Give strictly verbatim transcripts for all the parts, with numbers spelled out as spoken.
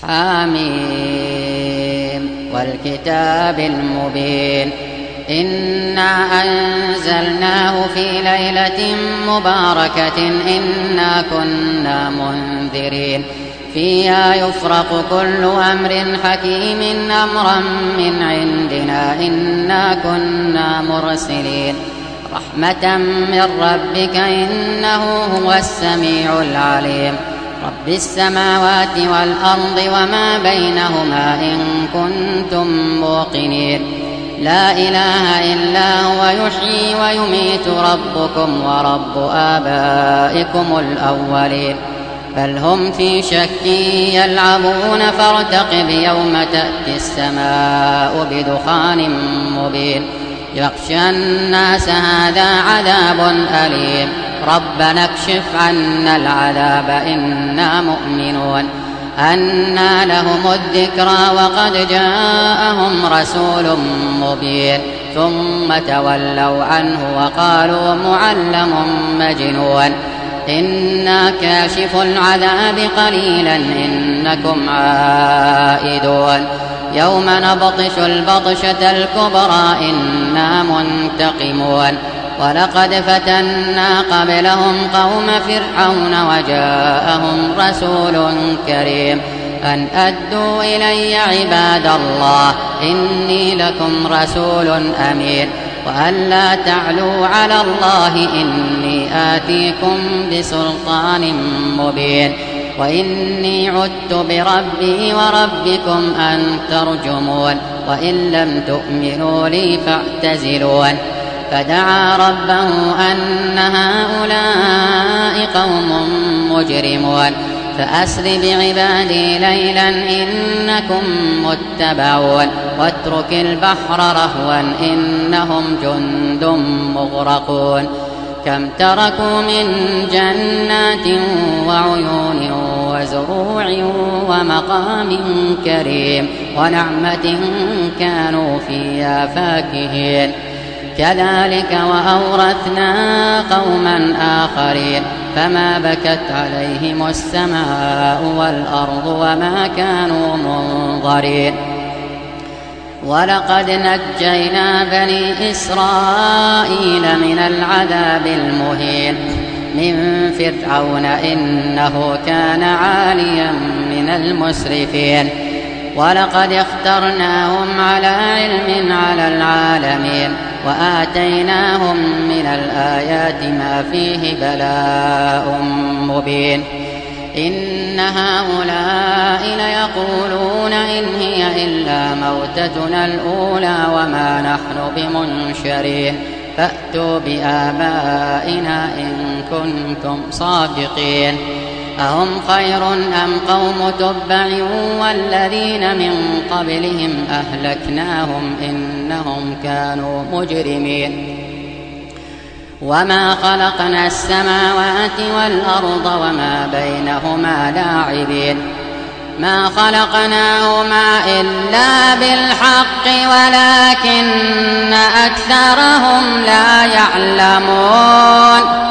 حميم والكتاب المبين إنا أنزلناه في ليلة مباركة إنا كنا منذرين فيها يفرق كل أمر حكيم أمرا من عندنا إنا كنا مرسلين رحمة من ربك إنه هو السميع العليم رب السماوات والأرض وما بينهما إن كنتم موقنين لا إله إلا هو يحيي ويميت ربكم ورب آبائكم الأولين بل هم في شك يلعبون فارتقب يوم تأتي السماء بدخان مبين يغشى الناس هذا عذاب أليم ربنا اكشف عنا العذاب إنا مؤمنون أنى لهم الذكرى وقد جاءهم رسول مبين ثم تولوا عنه وقالوا معلم مجنون إنا كاشف العذاب قليلا إنكم عائدون يوم نبطش البطشة الكبرى إنا منتقمون ولقد فتنا قبلهم قوم فرعون وجاءهم رسول كريم أن أدوا إلي عباد الله إني لكم رسول أمين وأن لا تعلوا على الله إني آتيكم بسلطان مبين وإني عدت بربي وربكم أن ترجمون وإن لم تؤمنوا لي فاعتزلون فدعا ربه أن هؤلاء قوم مجرمون فأسر بعبادي ليلا إنكم متبعون واترك البحر رهوا إنهم جند مغرقون كم تركوا من جنات وعيون وزروع ومقام كريم ونعمة كانوا فيها فاكهين كذلك وأورثنا قوما آخرين فما بكت عليهم السماء والأرض وما كانوا منظرين ولقد نجينا بني إسرائيل من العذاب المهين من فرعون إنه كان عاليا من المسرفين ولقد اخترناهم على علم على العالمين وآتيناهم من الآيات ما فيه بلاء مبين إن هؤلاء ليقولون إن هي إلا موتتنا الأولى وما نحن بمنشرين فأتوا بآبائنا إن كنتم صادقين أهم خير أم قوم تبع والذين من قبلهم أهلكناهم إنهم كانوا مجرمين وما خلقنا السماوات والأرض وما بينهما لاعبين ما خلقناهما إلا بالحق ولكن أكثرهم لا يعلمون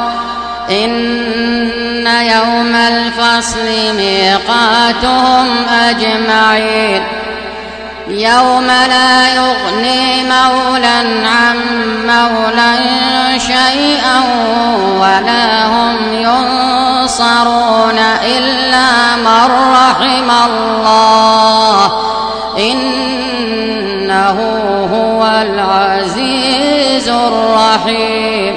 إن يوم الفصل ميقاتهم أجمعين يوم لا يغني مولى عن مولى شيئا ولا هم ينصرون إلا من رحم الله إنه هو العزيز الرحيم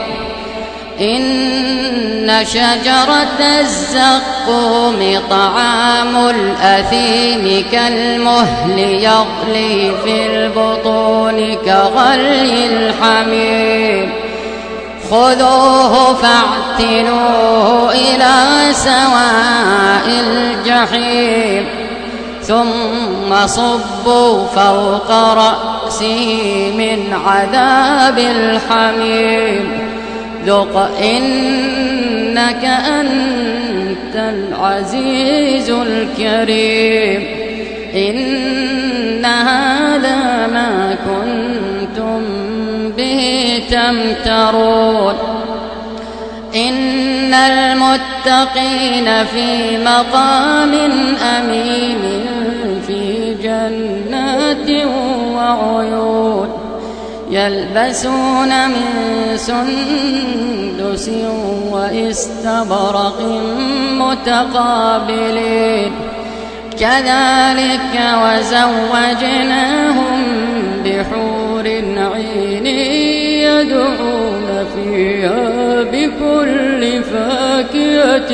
إن شجرة الزقوم طعام الأثيم كالمهل يغلي في البطون كغلي الحميم خذوه فاعتلوه إلى سواء الجحيم ثم صبوا فوق رأسه من عذاب الحميم ذق إنك أنت العزيز الكريم إن هذا ما كنتم به تمترون إن المتقين في مقام أمين يلبسون من سندس وإستبرق متقابلين كذلك وزوجناهم بحور عين يدعون فيها بكل فاكهة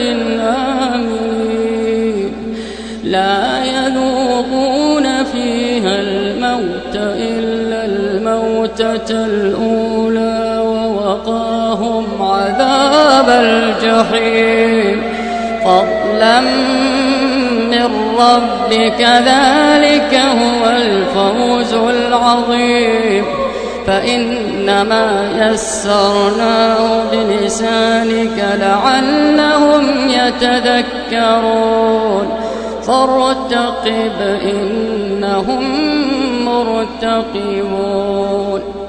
آمنين لا يذوقون فيها الموت إلا الموتة الأولى ووقاهم عذاب الجحيم فضلا من ربك ذلك هو الفوز العظيم فإنما يسرناه بلسانك لعلهم يتذكرون فارتقب إنهم مرتقبون.